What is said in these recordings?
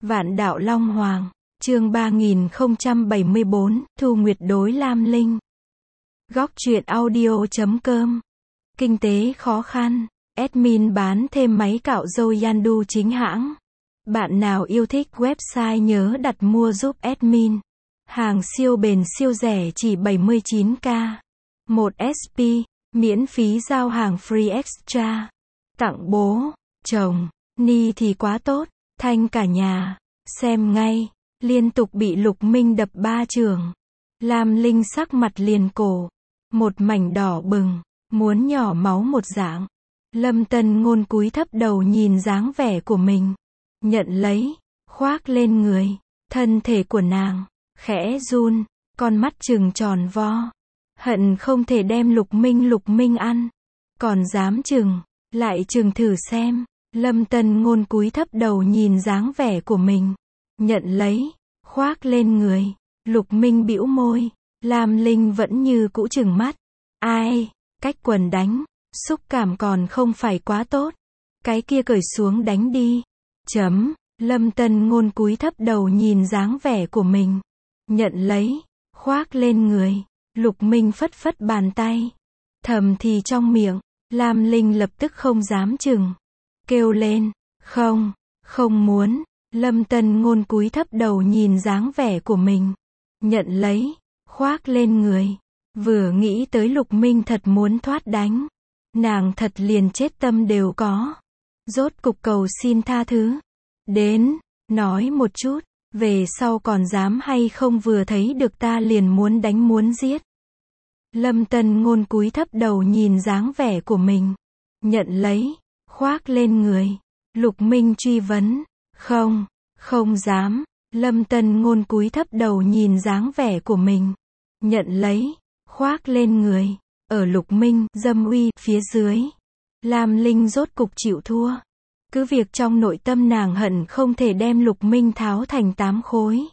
Vạn đạo Long Hoàng, chương 3074, Thu Nguyệt đối Lam Linh. Góc truyện audio.com. Kinh tế khó khăn, admin bán thêm máy cạo râu Yandu chính hãng. Bạn nào yêu thích website nhớ đặt mua giúp admin. Hàng siêu bền siêu rẻ chỉ 79k. 1 SP, miễn phí giao hàng free extra. Tặng bố, chồng, Ni thì quá tốt, Thanh cả nhà. Xem ngay, liên tục bị Lục Minh đập 3 chưởng. Lam Linh sắc mặt liền cổ. Một mảnh đỏ bừng, muốn nhỏ máu một dạng. Lâm Tân Ngôn cúi thấp đầu nhìn dáng vẻ của mình. Nhận lấy, khoác lên người. Thân thể của nàng, khẽ run, con mắt trừng tròn vo. Hận không thể đem Lục Minh ăn. Còn dám chừng, lại chừng thử xem. Lâm Tân Ngôn cúi thấp đầu nhìn dáng vẻ của mình. Nhận lấy, khoác lên người. Lục Minh bĩu môi. Lam Linh vẫn như cũ trừng mắt. Ai, cách quần đánh, xúc cảm còn không phải quá tốt. Cái kia cởi xuống đánh đi. Lâm Tân Ngôn cúi thấp đầu nhìn dáng vẻ của mình. Nhận lấy, khoác lên người. Lục Minh phất phất bàn tay. Thầm thì trong miệng, Lam Linh lập tức không dám chừng. Kêu lên, không muốn. Lâm Tân Ngôn cúi thấp đầu nhìn dáng vẻ của mình. Nhận lấy, khoác lên người. Vừa nghĩ tới Lục Minh thật muốn thoát đánh. Nàng thật liền chết tâm đều có. Rốt cục cầu xin tha thứ. Đến, nói một chút, về sau còn dám hay không vừa thấy được ta liền muốn đánh muốn giết. Lâm Tân Ngôn cúi thấp đầu nhìn dáng vẻ của mình. Nhận lấy, khoác lên người. Lục Minh truy vấn. Không dám. Lâm Tân Ngôn cúi thấp đầu nhìn dáng vẻ của mình. Nhận lấy, khoác lên người. Ở Lục Minh, dâm uy, phía dưới. Lam Linh rốt cục chịu thua. Cứ việc trong nội tâm nàng hận không thể đem Lục Minh tháo thành 8 khối.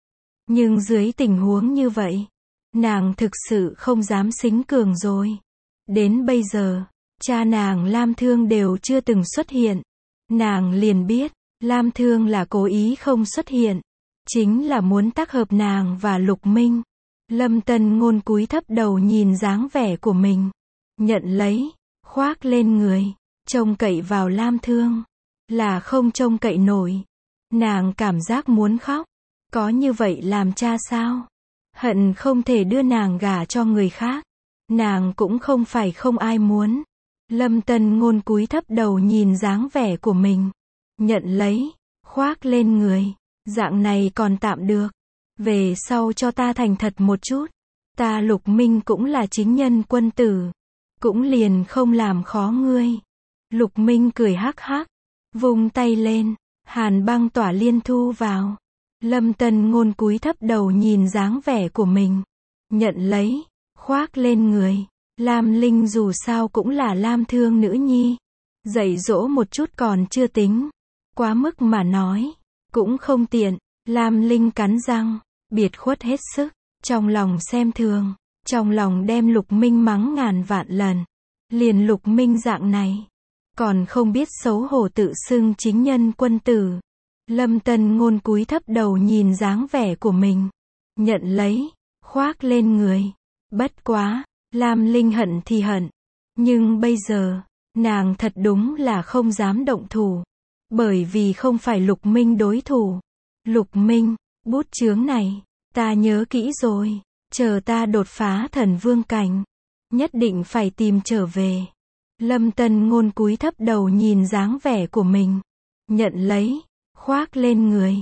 Nhưng dưới tình huống như vậy, nàng thực sự không dám xính cường rồi. Đến bây giờ, cha nàng Lam Thương đều chưa từng xuất hiện. Nàng liền biết, Lam Thương là cố ý không xuất hiện. Chính là muốn tác hợp nàng và Lục Minh. Lâm Tân Ngôn cúi thấp đầu nhìn dáng vẻ của mình. Nhận lấy, khoác lên người. Trông cậy vào Lam Thương. Là không trông cậy nổi. Nàng cảm giác muốn khóc. Có như vậy làm cha sao? Hận không thể đưa nàng gả cho người khác. Nàng cũng không phải không ai muốn. Lâm Tân Ngôn cúi thấp đầu nhìn dáng vẻ của mình. Nhận lấy, khoác lên người. Dạng này còn tạm được. Về sau cho ta thành thật một chút. Ta Lục Minh cũng là chính nhân quân tử. Cũng liền không làm khó ngươi. Lục Minh cười hắc hắc. Vung tay lên. Hàn băng tỏa liên thu vào. Lâm Tân Ngôn cúi thấp đầu nhìn dáng vẻ của mình. Nhận lấy, khoác lên người. Lam Linh dù sao cũng là Lam Thương nữ nhi. Dạy dỗ một chút còn chưa tính. Quá mức mà nói. Cũng không tiện. Lam Linh cắn răng. Biệt khuất hết sức. Trong lòng xem thường. Trong lòng đem Lục Minh mắng ngàn vạn lần. Liền Lục Minh dạng này. Còn không biết xấu hổ tự xưng chính nhân quân tử. Lâm Tân Ngôn cúi thấp đầu nhìn dáng vẻ của mình. Nhận lấy, khoác lên người. Bất quá, Lam Linh hận thì hận. Nhưng bây giờ, nàng thật đúng là không dám động thủ. Bởi vì không phải Lục Minh đối thủ. Lục Minh, bút chướng này, ta nhớ kỹ rồi. Chờ ta đột phá thần vương cảnh. Nhất định phải tìm trở về. Lâm Tân Ngôn cúi thấp đầu nhìn dáng vẻ của mình. Nhận lấy, khoác lên người.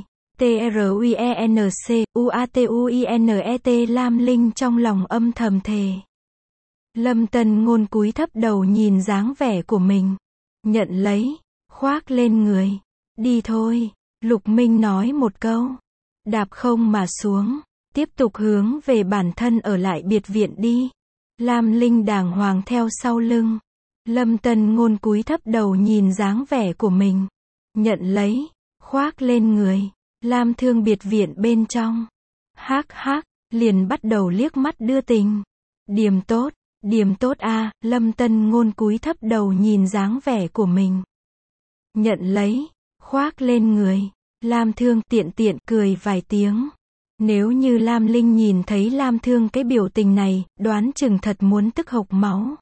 TRUENCUATUINET Lam Linh trong lòng âm thầm thề. Lâm Tân Ngôn cúi thấp đầu nhìn dáng vẻ của mình. Nhận lấy, khoác lên người. Đi thôi, Lục Minh nói một câu. Đạp không mà xuống. Tiếp tục hướng về bản thân ở lại biệt viện đi. Lam Linh đàng hoàng theo sau lưng. Lâm Tân Ngôn cúi thấp đầu nhìn dáng vẻ của mình. Nhận lấy, khoác lên người. Lam Thương biệt viện bên trong. Hắc hắc, liền bắt đầu liếc mắt đưa tình. Điềm tốt a. Lâm Tân Ngôn cúi thấp đầu nhìn dáng vẻ của mình. Nhận lấy, khoác lên người. Lam Thương tiện tiện cười vài tiếng. Nếu như Lam Linh nhìn thấy Lam Thương cái biểu tình này, đoán chừng thật muốn tức hộc máu.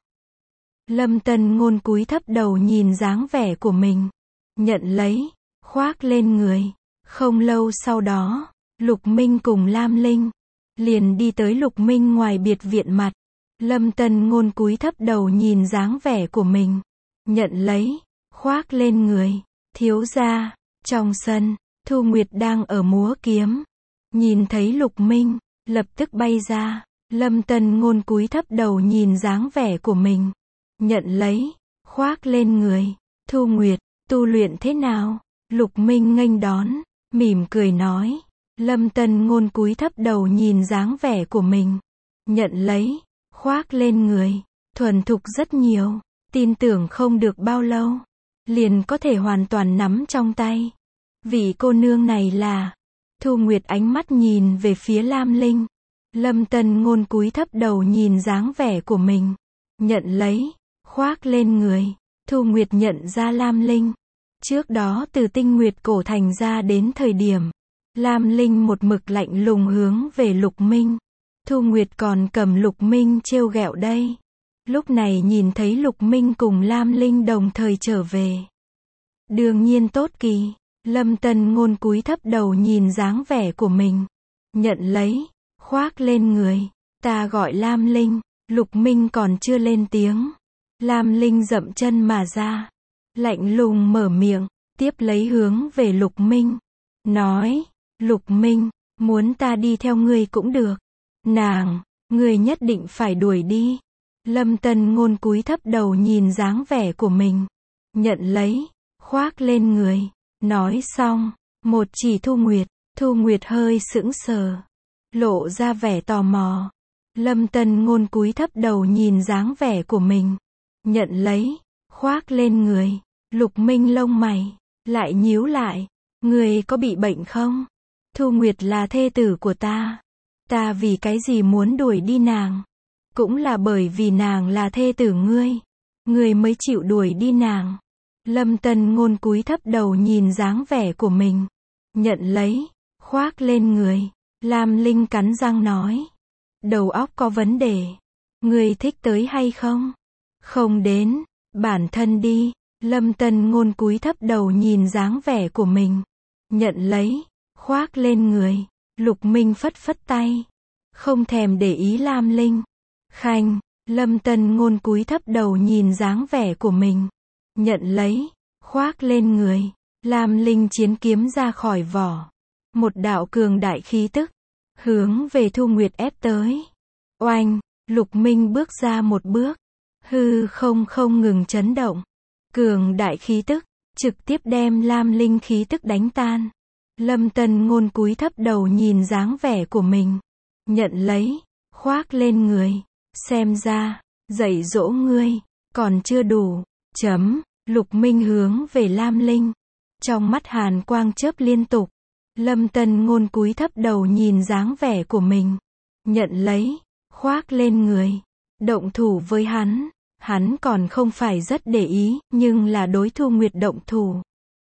Lâm Tân Ngôn cúi thấp đầu nhìn dáng vẻ của mình. Nhận lấy, khoác lên người. Không lâu sau đó, Lục Minh cùng Lam Linh liền đi tới Lục Minh ngoài biệt viện mặt. Lâm Tân Ngôn cúi thấp đầu nhìn dáng vẻ của mình. Nhận lấy, khoác lên người. Thiếu gia, trong sân, Thu Nguyệt đang ở múa kiếm. Nhìn thấy Lục Minh, lập tức bay ra. Lâm Tân Ngôn cúi thấp đầu nhìn dáng vẻ của mình. Nhận lấy, khoác lên người. Thu Nguyệt, tu luyện thế nào? Lục Minh nghênh đón, mỉm cười nói. Lâm Tân Ngôn cúi thấp đầu nhìn dáng vẻ của mình. Nhận lấy, khoác lên người. Thuần thục rất nhiều, tin tưởng không được bao lâu, liền có thể hoàn toàn nắm trong tay. Vị cô nương này là... Thu Nguyệt ánh mắt nhìn về phía Lam Linh. Lâm Tân Ngôn cúi thấp đầu nhìn dáng vẻ của mình. Nhận lấy, khoác lên người. Thu Nguyệt nhận ra Lam Linh. Trước đó từ Tinh Nguyệt Cổ Thành ra đến thời điểm, Lam Linh một mực lạnh lùng hướng về Lục Minh. Thu Nguyệt còn cầm Lục Minh trêu ghẹo đây. Lúc này nhìn thấy Lục Minh cùng Lam Linh đồng thời trở về. Đương nhiên tốt kỳ. Lâm Tân Ngôn cúi thấp đầu nhìn dáng vẻ của mình. Nhận lấy, khoác lên người. Ta gọi Lam Linh. Lục Minh còn chưa lên tiếng. Lam Linh dậm chân mà ra. Lạnh lùng mở miệng, tiếp lấy hướng về Lục Minh. Nói, Lục Minh, muốn ta đi theo ngươi cũng được. Nàng, ngươi nhất định phải đuổi đi. Lâm Tân Ngôn cúi thấp đầu nhìn dáng vẻ của mình. Nhận lấy, khoác lên người. Nói xong, một chỉ Thu Nguyệt. Thu Nguyệt hơi sững sờ, lộ ra vẻ tò mò. Lâm Tân Ngôn cúi thấp đầu nhìn dáng vẻ của mình. Nhận lấy, khoác lên người. Lục Minh lông mày lại nhíu lại. Ngươi có bị bệnh không? Thu Nguyệt là thê tử của ta. Ta vì cái gì muốn đuổi đi nàng? Cũng là bởi vì nàng là thê tử ngươi. Ngươi mới chịu đuổi đi nàng. Lâm Tân Ngôn cúi thấp đầu nhìn dáng vẻ của mình. Nhận lấy, khoác lên người. Lam Linh cắn răng nói. Đầu óc có vấn đề. Ngươi thích tới hay không? Không đến, bản thân đi. Lâm Tân Ngôn cúi thấp đầu nhìn dáng vẻ của mình. Nhận lấy, khoác lên người. Lục Minh phất phất tay. Không thèm để ý Lam Linh. Khanh, Lâm Tân Ngôn cúi thấp đầu nhìn dáng vẻ của mình. Nhận lấy, khoác lên người. Lam Linh chiến kiếm ra khỏi vỏ. Một đạo cường đại khí tức, hướng về Thu Nguyệt ép tới. Oanh, Lục Minh bước ra một bước. Hư không không ngừng chấn động. Cường đại khí tức, trực tiếp đem Lam Linh khí tức đánh tan. Lâm Tân Ngôn cúi thấp đầu nhìn dáng vẻ của mình. Nhận lấy, khoác lên người. Xem ra, dạy dỗ ngươi, còn chưa đủ. Lục Minh hướng về Lam Linh. Trong mắt hàn quang chớp liên tục. Lâm Tân Ngôn cúi thấp đầu nhìn dáng vẻ của mình. Nhận lấy, khoác lên người. Động thủ với hắn. Hắn còn không phải rất để ý, nhưng là đối Thu Nguyệt động thủ.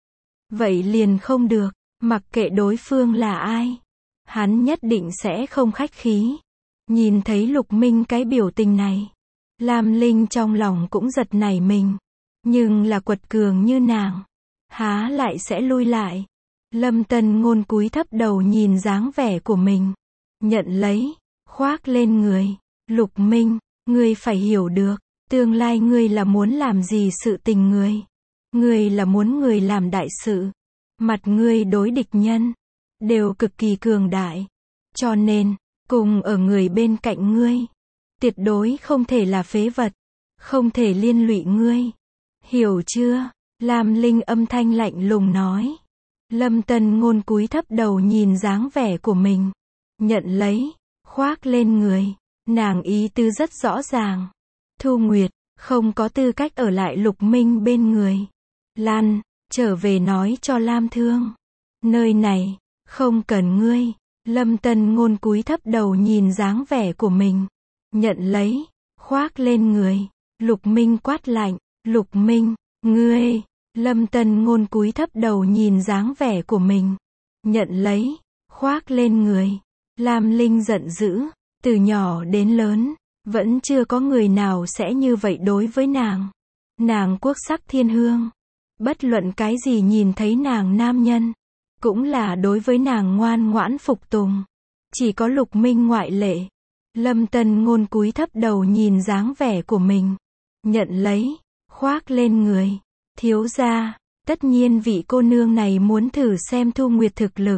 Vậy liền không được, mặc kệ đối phương là ai. Hắn nhất định sẽ không khách khí. Nhìn thấy Lục Minh cái biểu tình này, Lam Linh trong lòng cũng giật nảy mình. Nhưng là quật cường như nàng, há lại sẽ lui lại. Lâm Tân Ngôn cúi thấp đầu nhìn dáng vẻ của mình. Nhận lấy, khoác lên người. Lục Minh, ngươi phải hiểu được, tương lai ngươi là muốn làm gì sự tình ngươi. Ngươi là muốn người làm đại sự. Mặt ngươi đối địch nhân, đều cực kỳ cường đại. Cho nên, cùng ở người bên cạnh ngươi, tuyệt đối không thể là phế vật. Không thể liên lụy ngươi. Hiểu chưa? Lam Linh âm thanh lạnh lùng nói. Lâm Tân Ngôn cúi thấp đầu nhìn dáng vẻ của mình. Nhận lấy, khoác lên người. Nàng ý tứ rất rõ ràng. Thu Nguyệt, không có tư cách ở lại Lục Minh bên người. Lan, trở về nói cho Lam Thương. Nơi này, không cần ngươi. Lâm Tân Ngôn cúi thấp đầu nhìn dáng vẻ của mình. Nhận lấy, khoác lên người. Lục Minh quát lạnh. Lục Minh, ngươi. Lâm Tân Ngôn cúi thấp đầu nhìn dáng vẻ của mình. nhận lấy, khoác lên người. Lam Linh giận dữ, từ nhỏ đến lớn, vẫn chưa có người nào sẽ như vậy đối với nàng. Nàng quốc sắc thiên hương, bất luận cái gì nhìn thấy nàng nam nhân, cũng là đối với nàng ngoan ngoãn phục tùng. Chỉ có Lục Minh ngoại lệ. Lâm Tân Ngôn cúi thấp đầu nhìn dáng vẻ của mình, nhận lấy, khoác lên người. Thiếu gia, tất nhiên vị cô nương này muốn thử xem Thu Nguyệt thực lực.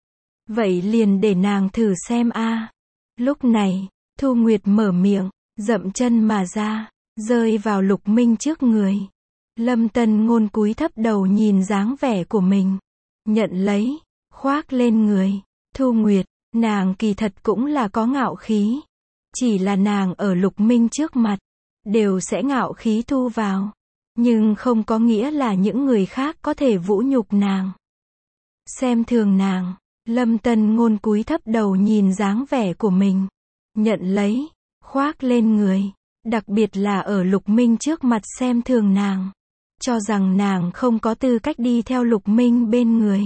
Vậy liền để nàng thử xem a. Lúc này, Thu Nguyệt mở miệng, dậm chân mà ra, rơi vào Lục Minh trước người. Lâm Tân Ngôn cúi thấp đầu nhìn dáng vẻ của mình, nhận lấy, khoác lên người. Thu Nguyệt, nàng kỳ thật cũng là có ngạo khí. Chỉ là nàng ở Lục Minh trước mặt, đều sẽ ngạo khí thu vào. Nhưng không có nghĩa là những người khác có thể vũ nhục nàng, xem thường nàng. Lâm Tân Ngôn cúi thấp đầu nhìn dáng vẻ của mình, nhận lấy, khoác lên người. Đặc biệt là ở Lục Minh trước mặt xem thường nàng, cho rằng nàng không có tư cách đi theo Lục Minh bên người.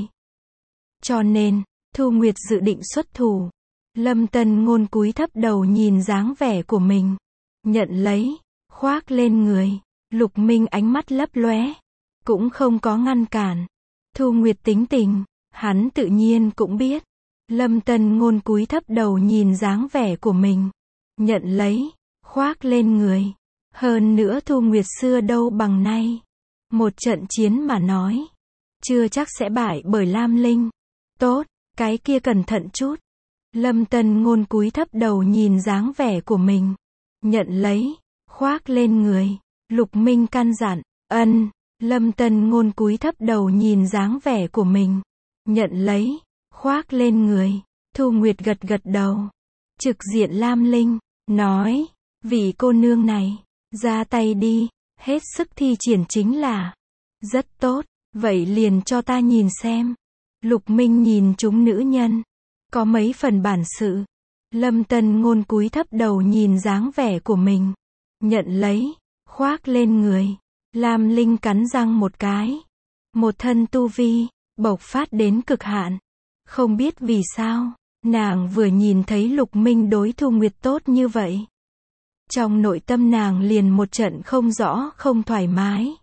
Cho nên, Thu Nguyệt dự định xuất thủ. Lâm Tân Ngôn cúi thấp đầu nhìn dáng vẻ của mình, nhận lấy, khoác lên người. Lục Minh ánh mắt lấp lóe, cũng không có ngăn cản. Thu Nguyệt tính tình, hắn tự nhiên cũng biết. Lâm Tân Ngôn cúi thấp đầu nhìn dáng vẻ của mình, nhận lấy, khoác lên người. Hơn nữa Thu Nguyệt xưa đâu bằng nay. Một trận chiến mà nói, chưa chắc sẽ bại bởi Lam Linh. Tốt, cái kia cẩn thận chút. Lâm Tân Ngôn cúi thấp đầu nhìn dáng vẻ của mình, nhận lấy, khoác lên người. Lục Minh căn dặn, ân. Lâm Tân Ngôn cúi thấp đầu nhìn dáng vẻ của mình, nhận lấy, khoác lên người. Thu Nguyệt gật gật đầu, trực diện Lam Linh, nói, vị cô nương này, ra tay đi, hết sức thi triển chính là. Rất tốt, vậy liền cho ta nhìn xem. Lục Minh nhìn chúng nữ nhân, có mấy phần bản sự. Lâm Tân Ngôn cúi thấp đầu nhìn dáng vẻ của mình, nhận lấy, khoác lên người. Lam Linh cắn răng một cái, một thân tu vi bộc phát đến cực hạn. Không biết vì sao, nàng vừa nhìn thấy Lục Minh đối Thu Nguyệt tốt như vậy, trong nội tâm nàng liền một trận không rõ không thoải mái.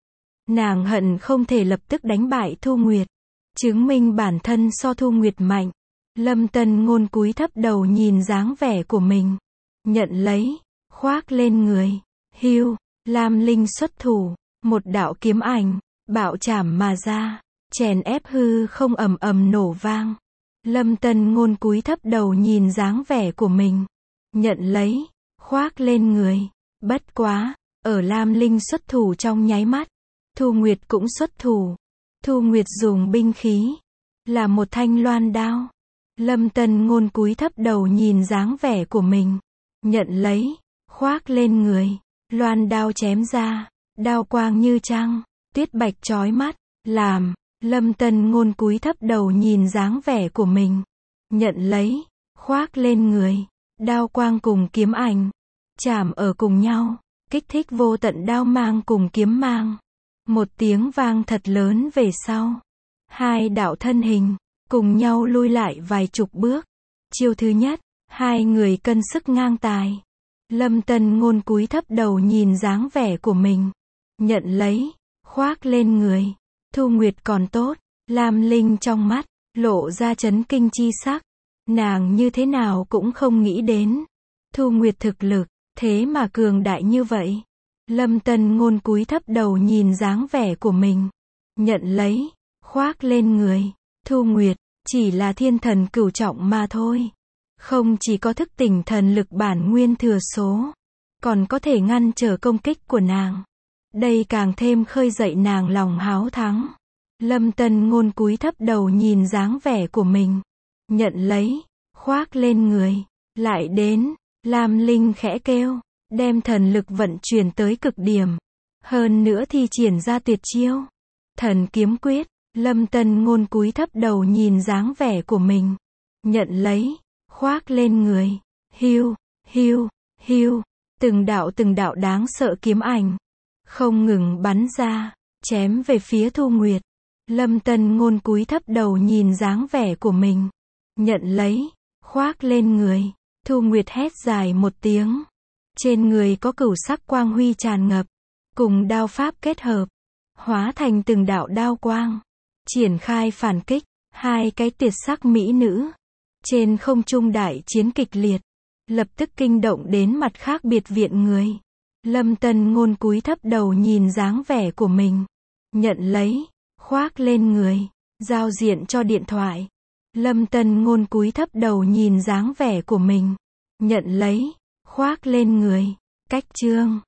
Nàng hận không thể lập tức đánh bại Thu Nguyệt, chứng minh bản thân so Thu Nguyệt mạnh. Lâm Tân Ngôn cúi thấp đầu nhìn dáng vẻ của mình, nhận lấy, khoác lên người. Hưu, Lam Linh xuất thủ, một đạo kiếm ảnh, bạo chảm mà ra, chèn ép hư không ầm ầm nổ vang. Lâm Tân Ngôn cúi thấp đầu nhìn dáng vẻ của mình, nhận lấy, khoác lên người. Bất quá, ở Lam Linh xuất thủ trong nháy mắt, Thu Nguyệt cũng xuất thủ. Thu Nguyệt dùng binh khí, là một thanh loan đao. Lâm Tân Ngôn cúi thấp đầu nhìn dáng vẻ của mình, nhận lấy, khoác lên người. Loan đao chém ra, đao quang như trăng, tuyết bạch chói mắt, làm. Lâm Tân Ngôn cúi thấp đầu nhìn dáng vẻ của mình, nhận lấy, khoác lên người. Đao quang cùng kiếm ảnh chạm ở cùng nhau, kích thích vô tận đao mang cùng kiếm mang. Một tiếng vang thật lớn về sau, hai đạo thân hình cùng nhau lui lại vài chục bước. Chiêu thứ nhất, hai người cân sức ngang tài. Lâm Tân Ngôn cúi thấp đầu nhìn dáng vẻ của mình, nhận lấy, khoác lên người. Thu Nguyệt còn tốt, Lam Linh trong mắt lộ ra chấn kinh chi sắc. Nàng như thế nào cũng không nghĩ đến, Thu Nguyệt thực lực thế mà cường đại như vậy. Lâm Tân Ngôn cúi thấp đầu nhìn dáng vẻ của mình, nhận lấy, khoác lên người. Thu Nguyệt chỉ là thiên thần cửu trọng mà thôi, không chỉ có thức tỉnh thần lực bản nguyên thừa số, còn có thể ngăn trở công kích của nàng. Đây càng thêm khơi dậy nàng lòng háo thắng. Lâm Tân Ngôn cúi thấp đầu nhìn dáng vẻ của mình, nhận lấy, khoác lên người. Lại đến, Lam Linh khẽ kêu, đem thần lực vận chuyển tới cực điểm, hơn nữa thi triển ra tuyệt chiêu Thần Kiếm Quyết. Lâm Tân Ngôn cúi thấp đầu nhìn dáng vẻ của mình, nhận lấy, khoác lên người. Hiu, hiu, hiu, từng đạo đáng sợ kiếm ảnh không ngừng bắn ra, chém về phía Thu Nguyệt. Lâm Tân Ngôn cúi thấp đầu nhìn dáng vẻ của mình. Nhận lấy, khoác lên người. Thu Nguyệt hét dài một tiếng. Trên người có cửu sắc quang huy tràn ngập, cùng đao pháp kết hợp, hóa thành từng đạo đao quang, triển khai phản kích. Hai cái tuyệt sắc mỹ nữ trên không trung đại chiến kịch liệt, lập tức kinh động đến mặt khác biệt viện người. Lâm Tân Ngôn cúi thấp đầu nhìn dáng vẻ của mình. Nhận lấy, khoác lên người, giao diện cho điện thoại. Lâm Tân Ngôn cúi thấp đầu nhìn dáng vẻ của mình. Nhận lấy, khoác lên người. Cách chương